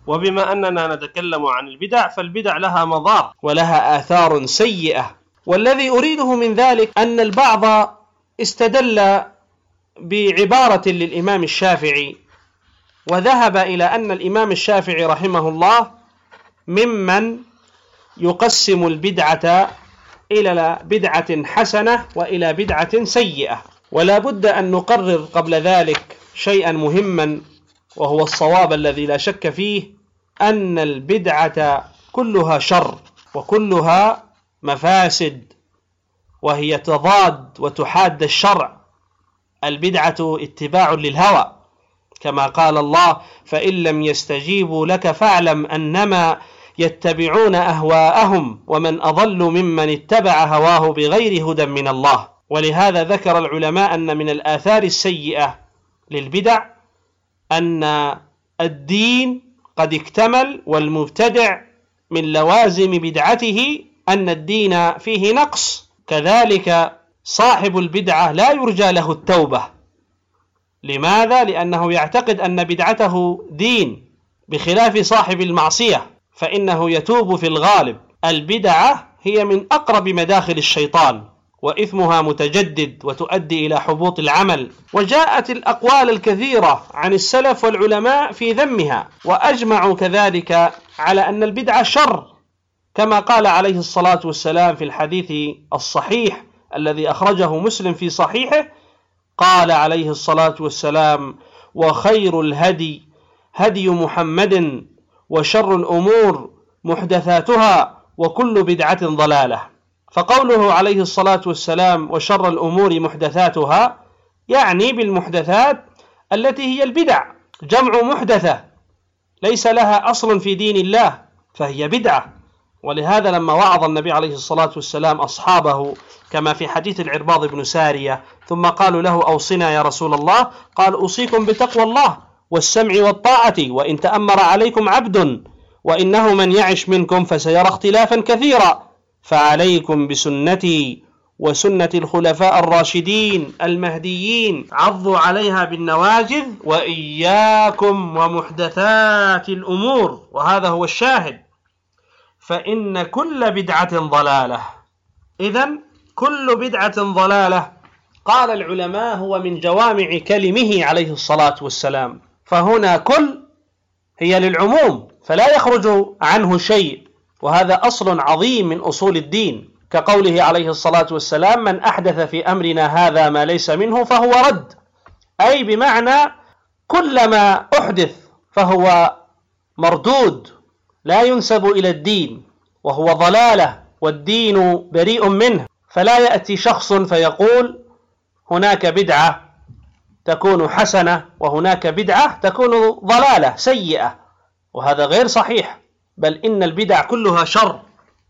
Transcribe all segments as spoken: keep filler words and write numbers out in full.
وبما أننا نتكلم عن البدع فالبدع لها مضار ولها آثار سيئة. والذي أريده من ذلك أن البعض استدل بعبارة للإمام الشافعي وذهب إلى أن الإمام الشافعي رحمه الله ممن يقسم البدعة إلى بدعة حسنة وإلى بدعة سيئة. ولا بد أن نقرر قبل ذلك شيئا مهما، وهو الصواب الذي لا شك فيه، أن البدعة كلها شر وكلها مفاسد، وهي تضاد وتحاد الشرع. البدعة اتباع للهوى، كما قال الله: فإن لم يستجيبوا لك فاعلم أنما يتبعون أهواءهم ومن أضل ممن اتبع هواه بغير هدى من الله. ولهذا ذكر العلماء أن من الآثار السيئة للبدع أن الدين قد اكتمل، والمبتدع من لوازم بدعته أن الدين فيه نقص. كذلك صاحب البدعة لا يرجى له التوبة. لماذا؟ لأنه يعتقد أن بدعته دين، بخلاف صاحب المعصية فإنه يتوب في الغالب. البدعة هي من أقرب مداخل الشيطان، وإثمها متجدد وتؤدي إلى حبوط العمل. وجاءت الأقوال الكثيرة عن السلف والعلماء في ذمها، وأجمعوا كذلك على أن البدعة شر، كما قال عليه الصلاة والسلام في الحديث الصحيح الذي أخرجه مسلم في صحيحه، قال عليه الصلاة والسلام: وخير الهدي هدي محمد وشر الأمور محدثاتها وكل بدعة ضلالة. فقوله عليه الصلاة والسلام وشر الأمور محدثاتها يعني بالمحدثات التي هي البدع، جمع محدثة ليس لها أصل في دين الله فهي بدعة. ولهذا لما وعظ النبي عليه الصلاة والسلام أصحابه كما في حديث العرباض بن سارية ثم قالوا له: أوصنا يا رسول الله، قال: أوصيكم بتقوى الله والسمع والطاعة وإن تأمر عليكم عبد، وإنه من يعش منكم فسيرى اختلافا كثيرا، فعليكم بسنتي وسنة الخلفاء الراشدين المهديين عضوا عليها بالنواجذ وإياكم ومحدثات الأمور. وهذا هو الشاهد، فإن كل بدعة ضلالة. إذن كل بدعة ضلالة. قال العلماء هو من جوامع كلمه عليه الصلاة والسلام، فهنا كل هي للعموم فلا يخرج عنه شيء، وهذا أصل عظيم من أصول الدين، كقوله عليه الصلاة والسلام: من أحدث في أمرنا هذا ما ليس منه فهو رد، أي بمعنى كل ما أحدث فهو مردود لا ينسب إلى الدين وهو ضلالة، والدين بريء منه. فلا يأتي شخص فيقول هناك بدعة تكون حسنة وهناك بدعة تكون ضلالة سيئة، وهذا غير صحيح، بل إن البدع كلها شر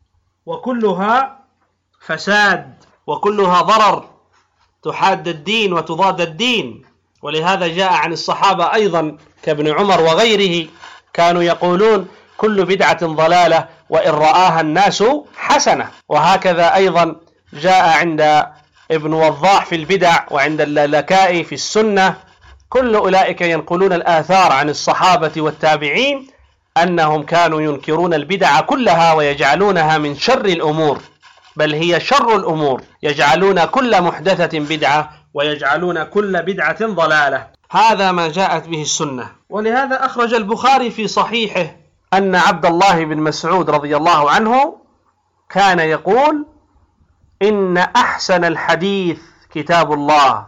وكلها فساد وكلها ضرر، تحاد الدين وتضاد الدين. ولهذا جاء عن الصحابة أيضا كابن عمر وغيره كانوا يقولون: كل بدعة ضلالة وإن رآها الناس حسنة. وهكذا أيضا جاء عند ابن وضاح في البدع وعند اللالكائي في السنة. كل أولئك ينقلون الآثار عن الصحابة والتابعين أنهم كانوا ينكرون البدع كلها ويجعلونها من شر الأمور، بل هي شر الأمور، يجعلون كل محدثة بدعة ويجعلون كل بدعة ضلالة. هذا ما جاءت به السنة. ولهذا أخرج البخاري في صحيحه أن عبد الله بن مسعود رضي الله عنه كان يقول: إن أحسن الحديث كتاب الله،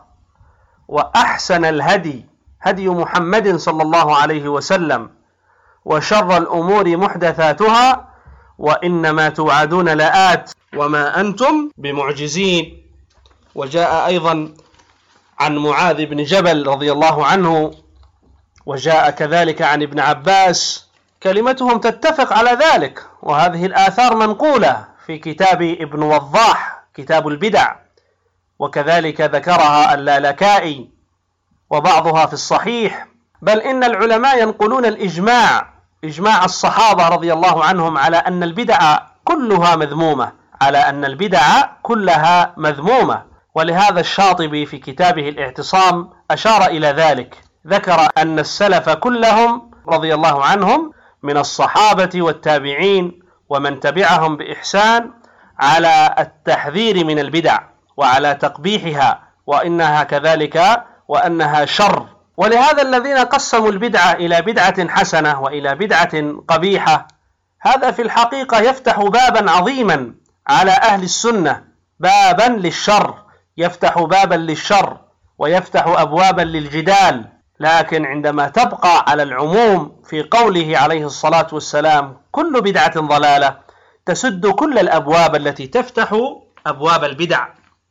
وأحسن الهدي هدي محمد صلى الله عليه وسلم، وشر الأمور محدثاتها، وإنما توعدون لآت وما أنتم بمعجزين. وجاء أيضا عن معاذ بن جبل رضي الله عنه، وجاء كذلك عن ابن عباس، كلمتهم تتفق على ذلك. وهذه الآثار منقولة في كتاب ابن وضاح كتاب البدع، وكذلك ذكرها اللالكائي وبعضها في الصحيح. بل إن العلماء ينقلون الإجماع، إجماع الصحابة رضي الله عنهم على أن البدع كلها مذمومة، على أن البدع كلها مذمومة. ولهذا الشاطبي في كتابه الاعتصام أشار إلى ذلك، ذكر أن السلف كلهم رضي الله عنهم من الصحابة والتابعين ومن تبعهم بإحسان على التحذير من البدع وعلى تقبيحها وإنها كذلك وأنها شر. ولهذا الذين قسموا البدعة إلى بدعة حسنة وإلى بدعة قبيحة، هذا في الحقيقة يفتح بابا عظيما على أهل السنة، بابا للشر، يفتح بابا للشر ويفتح أبوابا للجدال. لكن عندما تبقى على العموم في قوله عليه الصلاة والسلام كل بدعة ضلالة، تسد كل الأبواب التي تفتح أبواب البدع،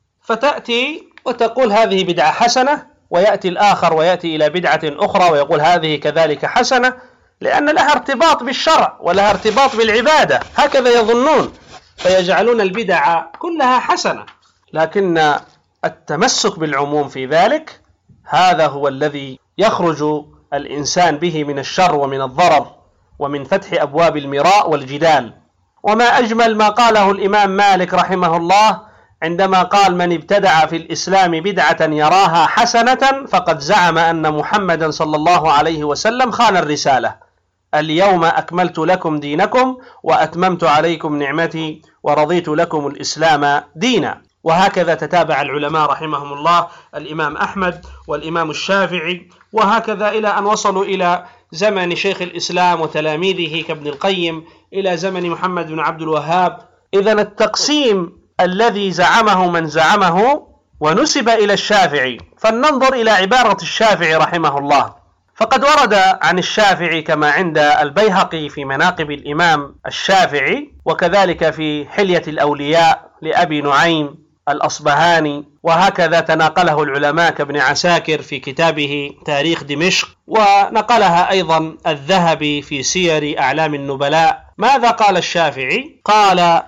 فتأتي وتقول هذه بدعة حسنة، ويأتي الآخر ويأتي إلى بدعة أخرى ويقول هذه كذلك حسنة، لأن لها ارتباط بالشرع ولها ارتباط بالعبادة، هكذا يظنون، فيجعلون البدع كلها حسنة. لكن التمسك بالعموم في ذلك هذا هو الذي يخرج الإنسان به من الشر ومن الضرر ومن فتح أبواب المراء والجدال. وما أجمل ما قاله الإمام مالك رحمه الله عندما قال من ابتدع في الإسلام بدعة يراها حسنة فقد زعم أن محمدا صلى الله عليه وسلم خان الرسالة. اليوم أكملت لكم دينكم وأتممت عليكم نعمتي ورضيت لكم الإسلام دينا. وهكذا تتابع العلماء رحمهم الله، الإمام أحمد والإمام الشافعي، وهكذا إلى أن وصلوا إلى زمن شيخ الإسلام وتلاميذه كابن القيم، إلى زمن محمد بن عبد الوهاب. إذن التقسيم الذي زعمه من زعمه ونسب إلى الشافعي، فلننظر إلى عبارة الشافعي رحمه الله. فقد ورد عن الشافعي كما عند البيهقي في مناقب الإمام الشافعي، وكذلك في حلية الأولياء لأبي نعيم الأصبهاني، وهكذا تناقله العلماء كابن عساكر في كتابه تاريخ دمشق، ونقلها أيضا الذهبي في سير أعلام النبلاء. ماذا قال الشافعي؟ قال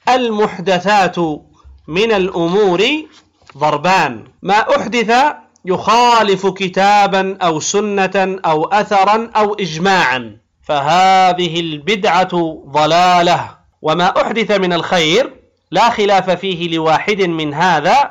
المحدثات من الأمور ضربان، ما أحدث يخالف كتابا أو سنة أو أثرا أو إجماعا فهذه البدعة ضلالة، وما أحدث من الخير لا خلاف فيه لواحد من هذا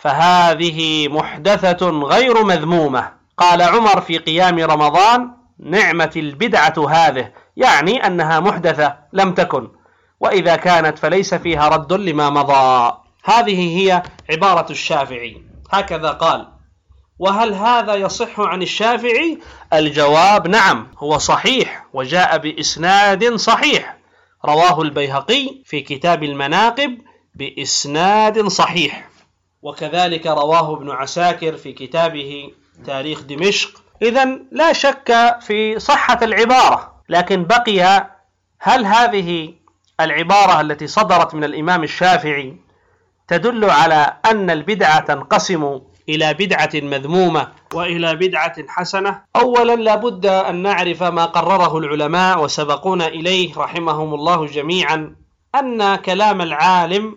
فهذه محدثة غير مذمومة. قال عمر في قيام رمضان نعمة البدعة هذه، يعني أنها محدثة لم تكن، وإذا كانت فليس فيها رد لما مضى. هذه هي عبارة الشافعي، هكذا قال. وهل هذا يصح عن الشافعي؟ الجواب نعم، هو صحيح وجاء بإسناد صحيح، رواه البيهقي في كتاب المناقب بإسناد صحيح، وكذلك رواه ابن عساكر في كتابه تاريخ دمشق. إذن لا شك في صحة العبارة، لكن بقي هل هذه العبارة التي صدرت من الإمام الشافعي تدل على أن البدعة تنقسم إلى بدعة مذمومة وإلى بدعة حسنة؟ أولا لابد أن نعرف ما قرره العلماء وسبقونا إليه رحمهم الله جميعا، أن كلام العالم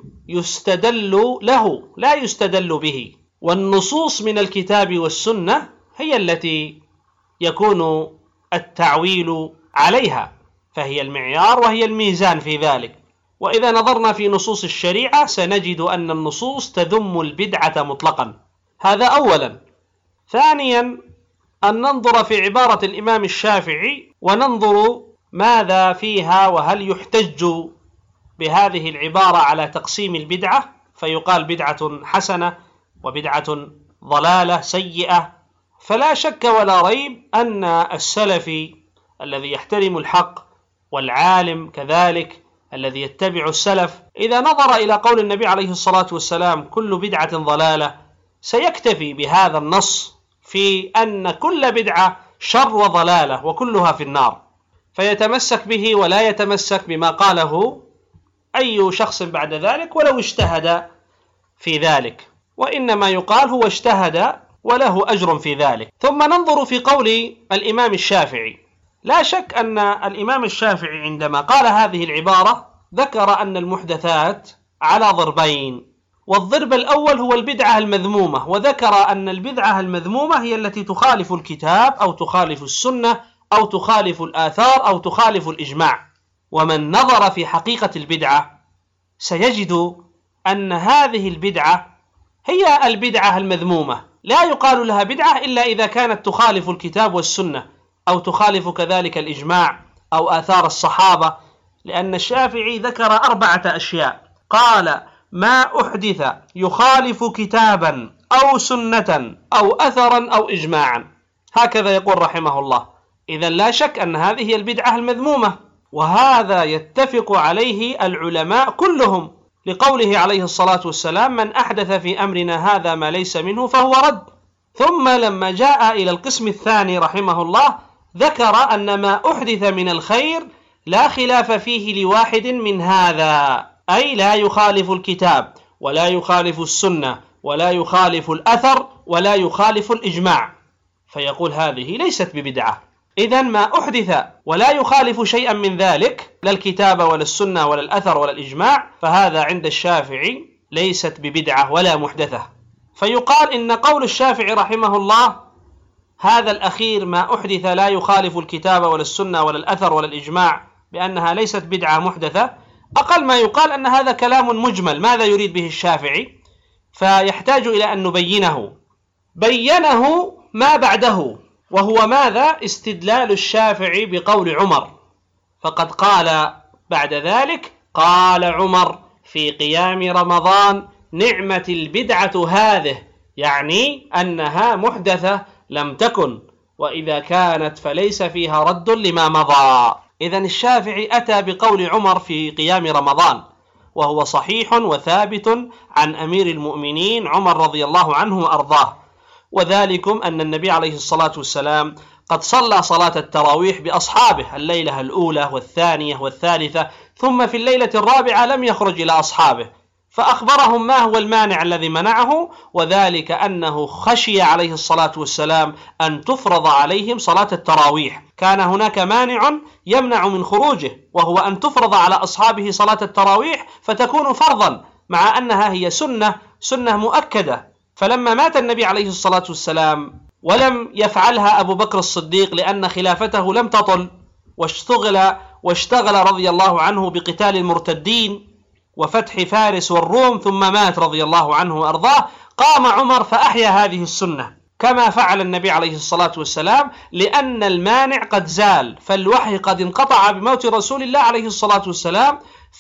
يستدل له لا يستدل به، والنصوص من الكتاب والسنة هي التي يكون التعويل عليها، فهي المعيار وهي الميزان في ذلك. وإذا نظرنا في نصوص الشريعة سنجد أن النصوص تذم البدعة مطلقا، هذا أولا. ثانيا أن ننظر في عبارة الإمام الشافعي وننظر ماذا فيها، وهل يحتج بهذه العبارة على تقسيم البدعة فيقال بدعة حسنة وبدعة ضلالة سيئة. فلا شك ولا ريب أن السلفي الذي يحترم الحق والعالم كذلك الذي يتبع السلف إذا نظر إلى قول النبي عليه الصلاة والسلام كل بدعة ضلالة سيكتفي بهذا النص في أن كل بدعة شر وضلالة وكلها في النار، فيتمسك به ولا يتمسك بما قاله أي شخص بعد ذلك ولو اجتهد في ذلك، وإنما يقال هو اجتهد وله أجر في ذلك. ثم ننظر في قول الإمام الشافعي. لا شك أن الإمام الشافعي عندما قال هذه العبارة ذكر أن المحدثات على ضربين، والضرب الأول هو البدعة المذمومة، وذكر أن البدعة المذمومة هي التي تخالف الكتاب أو تخالف السنة أو تخالف الآثار أو تخالف الإجماع. ومن نظر في حقيقة البدعة سيجد أن هذه البدعة هي البدعة المذمومة، لا يقال لها بدعة إلا إذا كانت تخالف الكتاب والسنة أو تخالف كذلك الإجماع أو آثار الصحابة، لأن الشافعي ذكر أربعة أشياء. قال: ما أحدث يخالف كتابا أو سنة أو أثرا أو إجماعا، هكذا يقول رحمه الله. إذن لا شك أن هذه هي البدعة المذمومة، وهذا يتفق عليه العلماء كلهم، لقوله عليه الصلاة والسلام: من أحدث في أمرنا هذا ما ليس منه فهو رد. ثم لما جاء إلى القسم الثاني رحمه الله ذكر أن ما أحدث من الخير لا خلاف فيه لواحد من هذا، أي لا يخالف الكتاب ولا يخالف السنة ولا يخالف الأثر ولا يخالف الإجماع، فيقول هذه ليست ببدعة. إذن ما أحدث ولا يخالف شيئا من ذلك، لا الكتاب ولا السنة ولا الأثر ولا الإجماع، فهذا عند الشافعي ليست ببدعة ولا محدثة. فيقال إن قول الشافعي رحمه الله هذا الأخير ما أحدث لا يخالف الكتاب ولا السنة ولا الأثر ولا الإجماع بأنها ليست بدعة محدثة، أقل ما يقال أن هذا كلام مجمل، ماذا يريد به الشافعي؟ فيحتاج إلى أن نبينه. بينه ما بعده، وهو ماذا؟ استدلال الشافعي بقول عمر، فقد قال بعد ذلك: قال عمر في قيام رمضان: نعمة البدعة هذه، يعني أنها محدثة لم تكن، وإذا كانت فليس فيها رد لما مضى. إذن الشافعي أتى بقول عمر في قيام رمضان، وهو صحيح وثابت عن أمير المؤمنين عمر رضي الله عنه وأرضاه، وذلكم أن النبي عليه الصلاة والسلام قد صلى صلاة التراويح بأصحابه الليلة الأولى والثانية والثالثة، ثم في الليلة الرابعة لم يخرج إلى أصحابه، فأخبرهم ما هو المانع الذي منعه، وذلك أنه خشي عليه الصلاة والسلام أن تفرض عليهم صلاة التراويح، كان هناك مانع يمنع من خروجه، وهو أن تفرض على أصحابه صلاة التراويح فتكون فرضا، مع أنها هي سنة سنة مؤكدة. فلما مات النبي عليه الصلاة والسلام ولم يفعلها أبو بكر الصديق لأن خلافته لم تطل، واشتغل واشتغل رضي الله عنه بقتال المرتدين وفتح فارس والروم، ثم مات رضي الله عنه وأرضاه، قام عمر فأحيا هذه السنة كما فعل النبي عليه الصلاة والسلام، لأن المانع قد زال، فالوحي قد انقطع بموت رسول الله عليه الصلاة والسلام،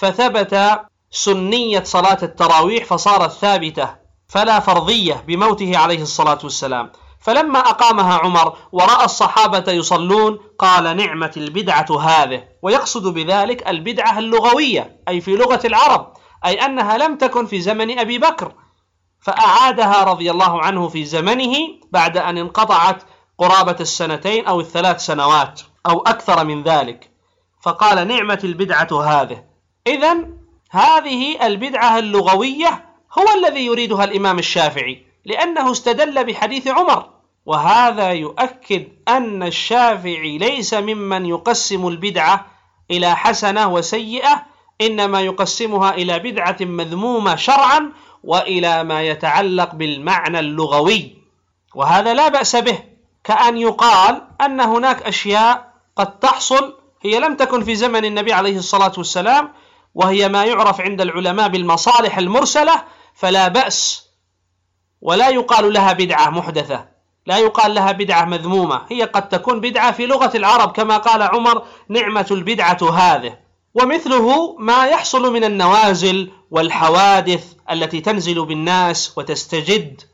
فثبت سنية صلاة التراويح فصارت ثابتة فلا فرضية بموته عليه الصلاة والسلام. فلما أقامها عمر ورأى الصحابة يصلون قال: نعمة البدعة هذه، ويقصد بذلك البدعة اللغوية، أي في لغة العرب، أي أنها لم تكن في زمن أبي بكر، فأعادها رضي الله عنه في زمنه بعد أن انقطعت قرابة السنتين أو الثلاث سنوات أو أكثر من ذلك، فقال: نعمة البدعة هذه. إذن هذه البدعة اللغوية هو الذي يريدها الإمام الشافعي، لأنه استدل بحديث عمر، وهذا يؤكد أن الشافعي ليس ممن يقسم البدعة إلى حسنة وسيئة، إنما يقسمها إلى بدعة مذمومة شرعا وإلى ما يتعلق بالمعنى اللغوي، وهذا لا بأس به، كأن يقال أن هناك أشياء قد تحصل هي لم تكن في زمن النبي عليه الصلاة والسلام، وهي ما يعرف عند العلماء بالمصالح المرسلة، فلا بأس، ولا يقال لها بدعة محدثة، لا يقال لها بدعة مذمومة، هي قد تكون بدعة في لغة العرب كما قال عمر: نعمة البدعة هذه. ومثله ما يحصل من النوازل والحوادث التي تنزل بالناس وتستجد،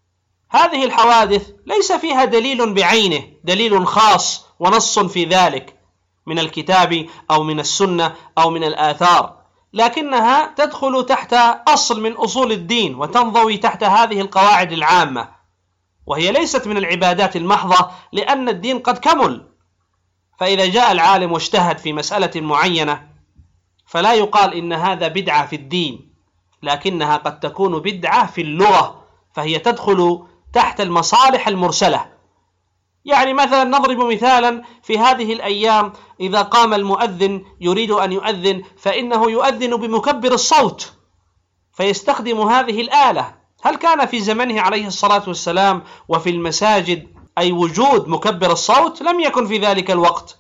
هذه الحوادث ليس فيها دليل بعينه، دليل خاص ونص في ذلك من الكتاب أو من السنة أو من الآثار، لكنها تدخل تحت أصل من أصول الدين وتنضوي تحت هذه القواعد العامة، وهي ليست من العبادات المحضة، لأن الدين قد كمل. فإذا جاء العالم واجتهد في مسألة معينة فلا يقال إن هذا بدعة في الدين، لكنها قد تكون بدعة في اللغة، فهي تدخل تحت المصالح المرسلة. يعني مثلا نضرب مثالا: في هذه الأيام إذا قام المؤذن يريد أن يؤذن فإنه يؤذن بمكبر الصوت، فيستخدم هذه الآلة. هل كان في زمنه عليه الصلاة والسلام وفي المساجد أي وجود مكبر الصوت؟ لم يكن في ذلك الوقت.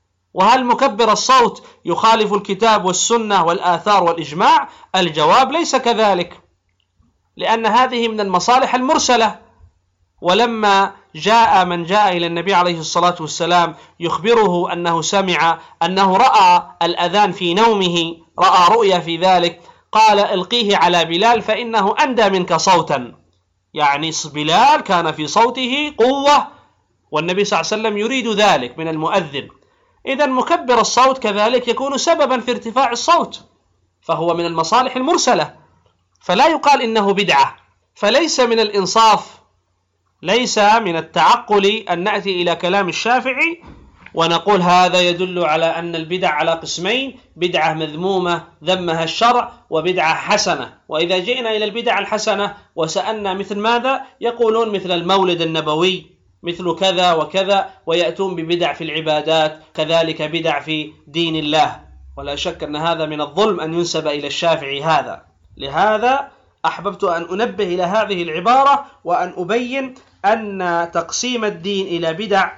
وهل مكبر الصوت يخالف الكتاب والسنة والآثار والإجماع؟ الجواب ليس كذلك، لأن هذه من المصالح المرسلة. ولما جاء من جاء إلى النبي عليه الصلاة والسلام يخبره أنه سمع أنه رأى الأذان في نومه، رأى رؤيا في ذلك، قال القيه على بلال فإنه أندى منك صوتا، يعني بلال كان في صوته قوة والنبي صلى الله عليه وسلم يريد ذلك من المؤذن. إذن مكبر الصوت كذلك يكون سببا في ارتفاع الصوت، فهو من المصالح المرسلة، فلا يقال إنه بدعة. فليس من الإنصاف، ليس من التعقل أن نأتي إلى كلام الشافعي ونقول هذا يدل على أن البدع على قسمين: بدعة مذمومة ذمها الشرع، وبدعة حسنة. وإذا جئنا إلى البدع الحسنة وسألنا مثل ماذا، يقولون مثل المولد النبوي، مثل كذا وكذا، ويأتون ببدع في العبادات، كذلك بدع في دين الله. ولا شك أن هذا من الظلم أن ينسب إلى الشافعي هذا. لهذا أحببت أن أنبه إلى هذه العبارة وأن أبين أن تقسيم الدين إلى بدع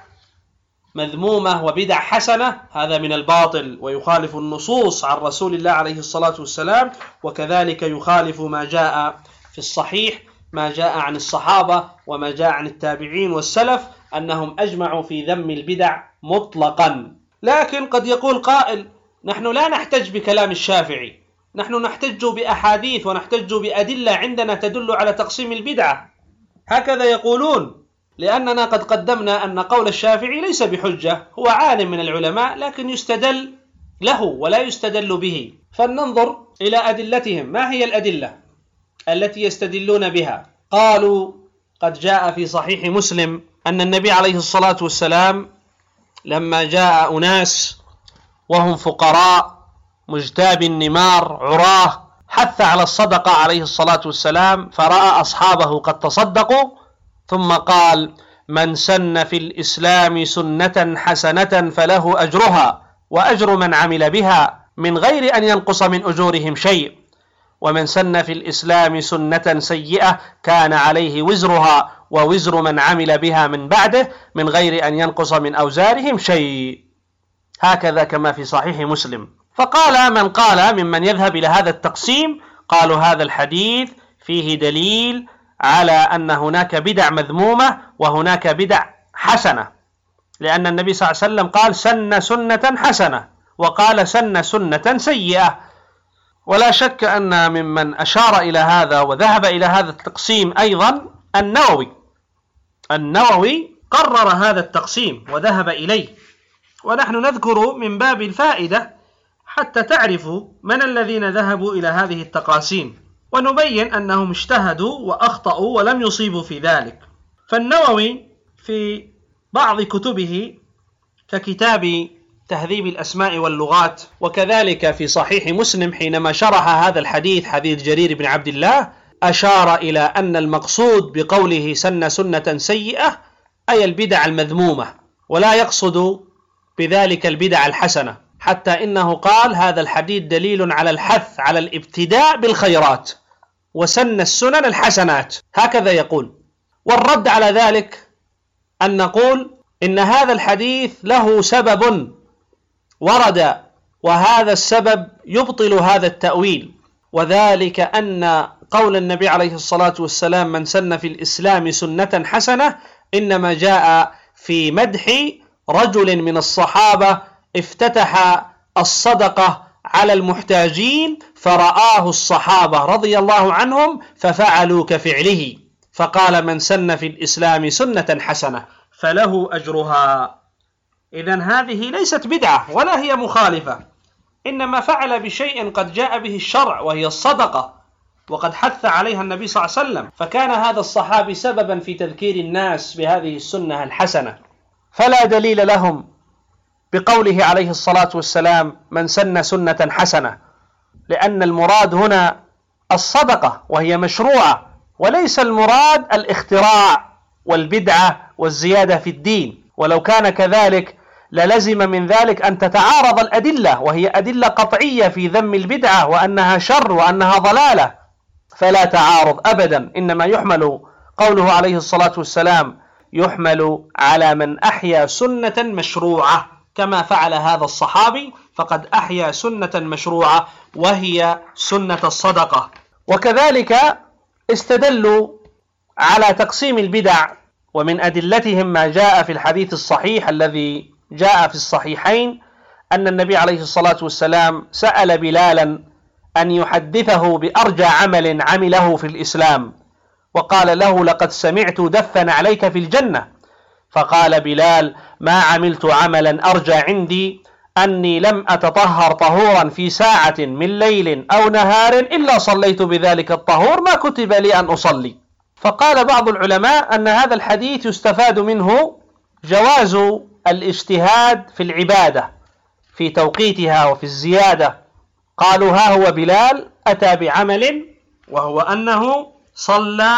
مذمومة وبدع حسنة هذا من الباطل، ويخالف النصوص عن رسول الله عليه الصلاة والسلام، وكذلك يخالف ما جاء في الصحيح، ما جاء عن الصحابة وما جاء عن التابعين والسلف أنهم أجمعوا في ذم البدع مطلقا. لكن قد يقول قائل: نحن لا نحتج بكلام الشافعي، نحن نحتج بأحاديث ونحتج بأدلة عندنا تدل على تقسيم البدعة. هكذا يقولون، لأننا قد قدمنا أن قول الشافعي ليس بحجة، هو عالم من العلماء لكن يستدل له ولا يستدل به. فلننظر إلى أدلتهم. ما هي الأدلة التي يستدلون بها؟ قالوا: قد جاء في صحيح مسلم أن النبي عليه الصلاة والسلام لما جاء أناس وهم فقراء مجتاب النمار عراه حث على الصدقة عليه الصلاة والسلام، فرأى أصحابه قد تصدقوا ثم قال: من سن في الإسلام سنة حسنة فله أجرها وأجر من عمل بها من غير أن ينقص من أجورهم شيء، ومن سن في الإسلام سنة سيئة كان عليه وزرها ووزر من عمل بها من بعده من غير أن ينقص من أوزارهم شيء. هكذا كما في صحيح مسلم. فقال من قال ممن يذهب إلى هذا التقسيم، قالوا هذا الحديث فيه دليل على أن هناك بدع مذمومة وهناك بدع حسنة، لأن النبي صلى الله عليه وسلم قال سن سنة حسنة وقال سن سنة سيئة. ولا شك أن ممن أشار إلى هذا وذهب إلى هذا التقسيم أيضا النووي. النووي قرر هذا التقسيم وذهب إليه، ونحن نذكر من باب الفائدة حتى تعرفوا من الذين ذهبوا إلى هذه التقاسيم، ونبين أنهم اجتهدوا وأخطأوا ولم يصيبوا في ذلك. فالنووي في بعض كتبه ككتاب تهذيب الأسماء واللغات، وكذلك في صحيح مسلم حينما شرح هذا الحديث حديث جرير بن عبد الله، أشار إلى أن المقصود بقوله سن سنة سيئة أي البدع المذمومة، ولا يقصد بذلك البدع الحسنة، حتى إنه قال هذا الحديث دليل على الحث على الابتداء بالخيرات وسن السنن الحسنات، هكذا يقول. والرد على ذلك أن نقول إن هذا الحديث له سبب ورد، وهذا السبب يبطل هذا التأويل، وذلك أن قول النبي عليه الصلاة والسلام من سن في الإسلام سنة حسنة إنما جاء في مدح رجل من الصحابة افتتح الصدقة على المحتاجين فرآه الصحابة رضي الله عنهم ففعلوا كفعله، فقال من سن في الإسلام سنة حسنة فله أجرها. إذن هذه ليست بدعة ولا هي مخالفة، إنما فعل بشيء قد جاء به الشرع وهي الصدقة، وقد حث عليها النبي صلى الله عليه وسلم، فكان هذا الصحابي سببا في تذكير الناس بهذه السنة الحسنة. فلا دليل لهم بقوله عليه الصلاة والسلام من سن سنة حسنة، لأن المراد هنا الصدقة وهي مشروعة، وليس المراد الاختراع والبدعة والزيادة في الدين. ولو كان كذلك للزم من ذلك أن تتعارض الأدلة، وهي أدلة قطعية في ذم البدعة وأنها شر وأنها ضلالة، فلا تعارض أبدا. إنما يحمل قوله عليه الصلاة والسلام يحمل على من أحيا سنة مشروعة كما فعل هذا الصحابي، فقد أحيا سنة مشروعة وهي سنة الصدقة. وكذلك استدلوا على تقسيم البدع ومن أدلتهم ما جاء في الحديث الصحيح الذي جاء في الصحيحين أن النبي عليه الصلاة والسلام سأل بلالا أن يحدثه بأرجى عمل عمله في الإسلام، وقال له: لقد سمعت دفا عليك في الجنة. فقال بلال: ما عملت عملا أرجى عندي أني لم أتطهر طهورا في ساعة من ليل أو نهار إلا صليت بذلك الطهور ما كتب لي أن أصلي. فقال بعض العلماء أن هذا الحديث يستفاد منه جواز الاجتهاد في العبادة في توقيتها وفي الزيادة. قالوا: ها هو بلال أتى بعمل وهو أنه صلى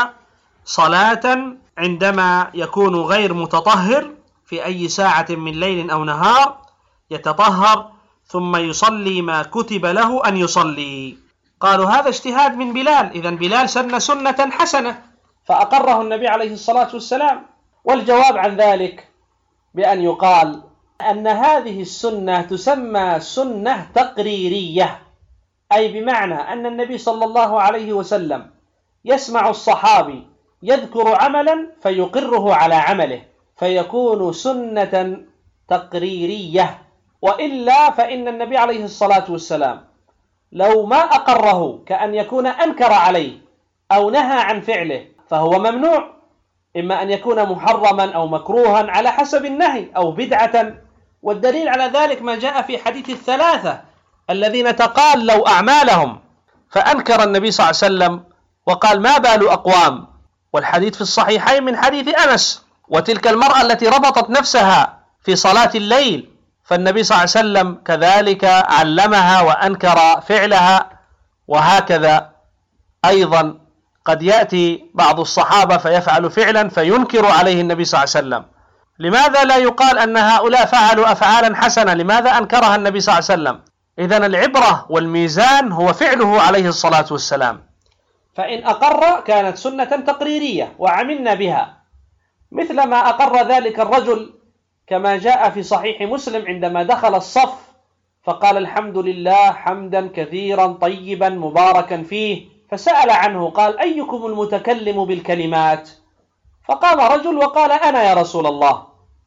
صلاة عندما يكون غير متطهر في أي ساعة من ليل أو نهار، يتطهر ثم يصلي ما كتب له أن يصلي. قالوا: هذا اجتهاد من بلال، إذن بلال سن سنة حسنة فأقره النبي عليه الصلاة والسلام. والجواب عن ذلك بأن يقال أن هذه السنة تسمى سنة تقريرية، أي بمعنى أن النبي صلى الله عليه وسلم يسمع الصحابي يذكر عملا فيقره على عمله فيكون سنة تقريرية. وإلا فإن النبي عليه الصلاة والسلام لو ما أقره كأن يكون أنكر عليه أو نهى عن فعله فهو ممنوع، إما أن يكون محرما أو مكروها على حسب النهي أو بدعة. والدليل على ذلك ما جاء في حديث الثلاثة الذين تقالوا أعمالهم فأنكر النبي صلى الله عليه وسلم وقال: ما بال أقوام. والحديث في الصحيحين من حديث أنس. وتلك المرأة التي ربطت نفسها في صلاة الليل فالنبي صلى الله عليه وسلم كذلك علمها وأنكر فعلها. وهكذا أيضا قد يأتي بعض الصحابة فيفعل فعلا فينكر عليه النبي صلى الله عليه وسلم. لماذا لا يقال أن هؤلاء فعلوا أفعالا حسنة؟ لماذا أنكرها النبي صلى الله عليه وسلم؟ إذن العبرة والميزان هو فعله عليه الصلاة والسلام. فإن أقر كانت سنة تقريرية وعملنا بها، مثل ما أقر ذلك الرجل كما جاء في صحيح مسلم عندما دخل الصف فقال: الحمد لله حمدا كثيرا طيبا مباركا فيه، فسأل عنه قال: أيكم المتكلم بالكلمات؟ فقام رجل وقال: أنا يا رسول الله.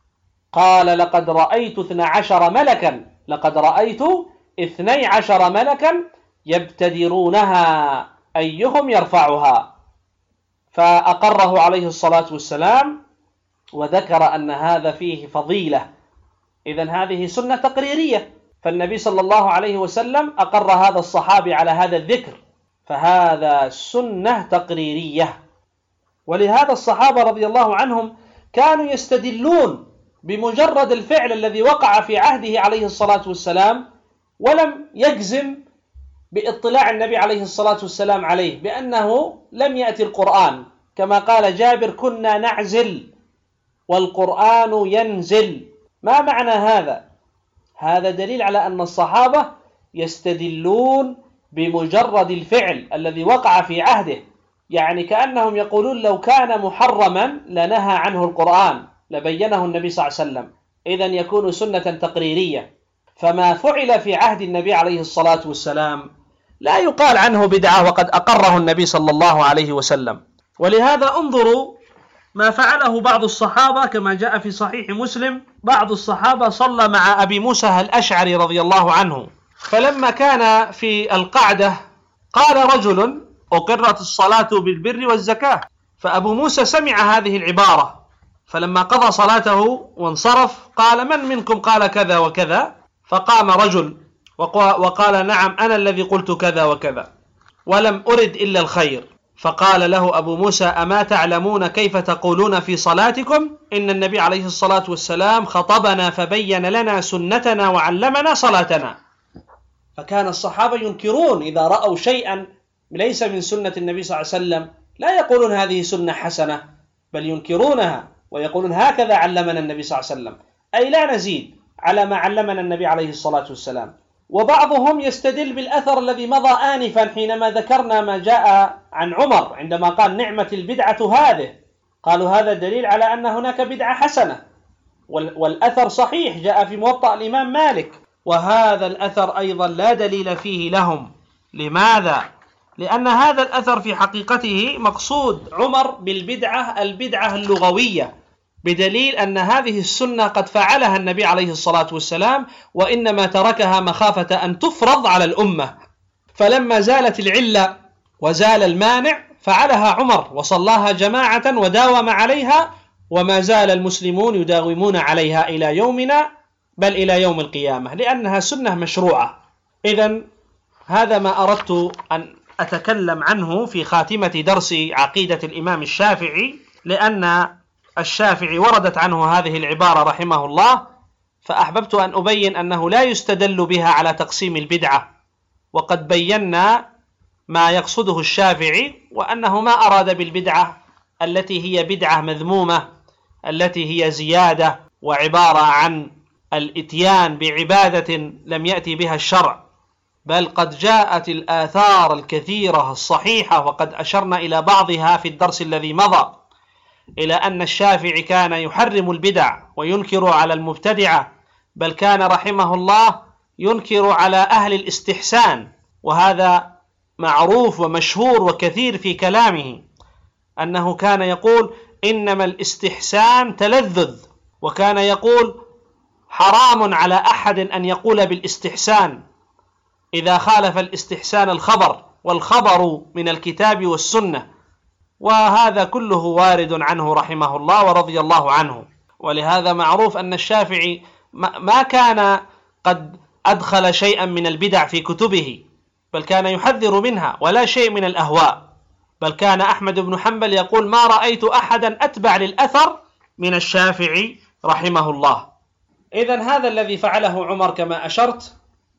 قال: لقد رأيت اثنى عشر ملكا لقد رأيت اثني عشر ملكا يبتدرونها أيهم يرفعها. فأقره عليه الصلاة والسلام وذكر أن هذا فيه فضيلة. إذن هذه سنة تقريرية، فالنبي صلى الله عليه وسلم أقر هذا الصحابي على هذا الذكر، فهذا سنة تقريرية. ولهذا الصحابة رضي الله عنهم كانوا يستدلون بمجرد الفعل الذي وقع في عهده عليه الصلاة والسلام ولم يجزم باطلاع النبي عليه الصلاة والسلام عليه بأنه لم يأتي القرآن، كما قال جابر: كنا نعزل والقرآن ينزل. ما معنى هذا؟ هذا دليل على أن الصحابة يستدلون بمجرد الفعل الذي وقع في عهده، يعني كأنهم يقولون لو كان محرما لنهى عنه القرآن لبينه النبي صلى الله عليه وسلم، إذن يكون سنة تقريرية. فما فعل في عهد النبي عليه الصلاة والسلام لا يقال عنه بدعة وقد أقره النبي صلى الله عليه وسلم. ولهذا انظروا ما فعله بعض الصحابة كما جاء في صحيح مسلم. بعض الصحابة صلى مع أبي موسى الأشعري رضي الله عنه، فلما كان في القعدة قال رجل: أقرت الصلاة بالبر والزكاة. فأبو موسى سمع هذه العبارة، فلما قضى صلاته وانصرف قال: من منكم قال كذا وكذا؟ فقام رجل وقال: نعم أنا الذي قلت كذا وكذا ولم أرد إلا الخير. فقال له أبو موسى: أما تعلمون كيف تقولون في صلاتكم؟ إن النبي عليه الصلاة والسلام خطبنا فبين لنا سنتنا وعلمنا صلاتنا. فكان الصحابة ينكرون إذا رأوا شيئا ليس من سنة النبي صلى الله عليه وسلم، لا يقولون هذه سنة حسنة، بل ينكرونها ويقولون هكذا علمنا النبي صلى الله عليه وسلم، أي لا نزيد على ما علمنا النبي عليه الصلاة والسلام. وبعضهم يستدل بالأثر الذي مضى آنفا حينما ذكرنا ما جاء عن عمر عندما قال: نعمة البدعة هذه. قالوا هذا دليل على أن هناك بدعة حسنة، والأثر صحيح جاء في موطأ الإمام مالك، وهذا الأثر أيضا لا دليل فيه لهم. لماذا؟ لأن هذا الأثر في حقيقته مقصود عمر بالبدعة البدعة اللغوية بدليل أن هذه السنة قد فعلها النبي عليه الصلاة والسلام، وإنما تركها مخافة أن تفرض على الأمة. فلما زالت العلة وزال المانع فعلها عمر وصلاها جماعة وداوم عليها، وما زال المسلمون يداومون عليها إلى يومنا، بل إلى يوم القيامة، لأنها سنة مشروعة. إذن هذا ما أردت أن أتكلم عنه في خاتمة درس عقيدة الإمام الشافعي، لأن الشافعي وردت عنه هذه العبارة رحمه الله، فأحببت أن أبين أنه لا يستدل بها على تقسيم البدعة، وقد بينا ما يقصده الشافعي، وأنه ما أراد بالبدعة التي هي بدعة مذمومة، التي هي زيادة وعبارة عن الإتيان بعبادة لم يأتي بها الشرع، بل قد جاءت الآثار الكثيرة الصحيحة، وقد أشرنا إلى بعضها في الدرس الذي مضى، إلى أن الشافعي كان يحرم البدع وينكر على المبتدعة، بل كان رحمه الله ينكر على أهل الاستحسان، وهذا معروف ومشهور وكثير في كلامه، أنه كان يقول إنما الاستحسان تلذذ، وكان يقول حرام على أحد أن يقول بالاستحسان إذا خالف الاستحسان الخبر، والخبر من الكتاب والسنة، وهذا كله وارد عنه رحمه الله ورضي الله عنه. ولهذا معروف أن الشافعي ما كان قد أدخل شيئا من البدع في كتبه، بل كان يحذر منها، ولا شيء من الأهواء، بل كان أحمد بن حنبل يقول ما رأيت أحدا أتبع للأثر من الشافعي رحمه الله. إذن هذا الذي فعله عمر كما أشرت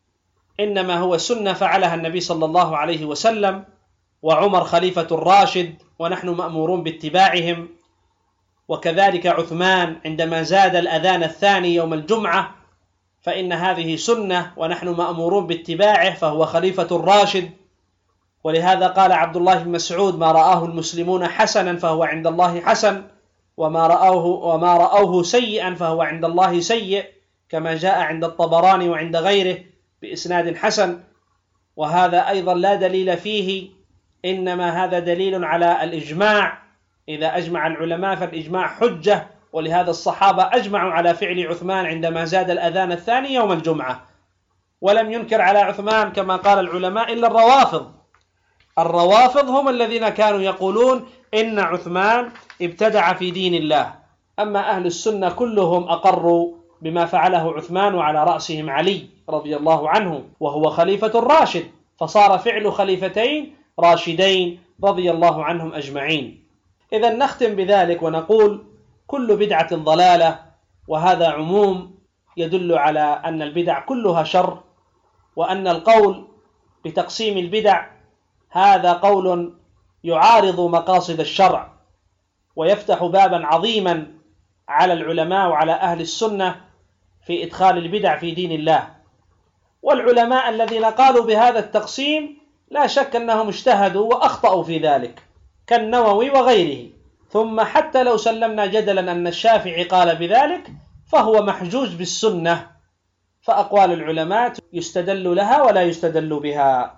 إنما هو سنة فعلها النبي صلى الله عليه وسلم، وعمر خليفة الراشد ونحن مأمورون باتباعهم، وكذلك عثمان عندما زاد الأذان الثاني يوم الجمعة فإن هذه سنة ونحن مأمورون باتباعه، فهو خليفة الراشد. ولهذا قال عبد الله بن مسعود ما رآه المسلمون حسنا فهو عند الله حسن، وما رأوه, وما رأوه سيئا فهو عند الله سيء، كما جاء عند الطبراني وعند غيره بإسناد حسن. وهذا أيضا لا دليل فيه، إنما هذا دليل على الإجماع، إذا أجمع العلماء فالإجماع حجة، ولهذا الصحابة أجمعوا على فعل عثمان عندما زاد الأذان الثاني يوم الجمعة، ولم ينكر على عثمان كما قال العلماء إلا الروافض. الروافض هم الذين كانوا يقولون إن عثمان ابتدع في دين الله، أما أهل السنة كلهم أقروا بما فعله عثمان، وعلى رأسهم علي رضي الله عنه وهو خليفة الراشد، فصار فعل خليفتين راشدين رضي الله عنهم أجمعين. إذا نختم بذلك ونقول كل بدعة ضلالة، وهذا عموم يدل على أن البدع كلها شر، وأن القول بتقسيم البدع هذا قول يعارض مقاصد الشرع، ويفتح بابا عظيما على العلماء وعلى أهل السنة في إدخال البدع في دين الله. والعلماء الذين قالوا بهذا التقسيم لا شك أنهم اجتهدوا وأخطأوا في ذلك، كالنووي وغيره. ثم حتى لو سلمنا جدلا أن الشافعي قال بذلك فهو محجوج بالسنة، فأقوال العلماء يستدل لها ولا يستدل بها.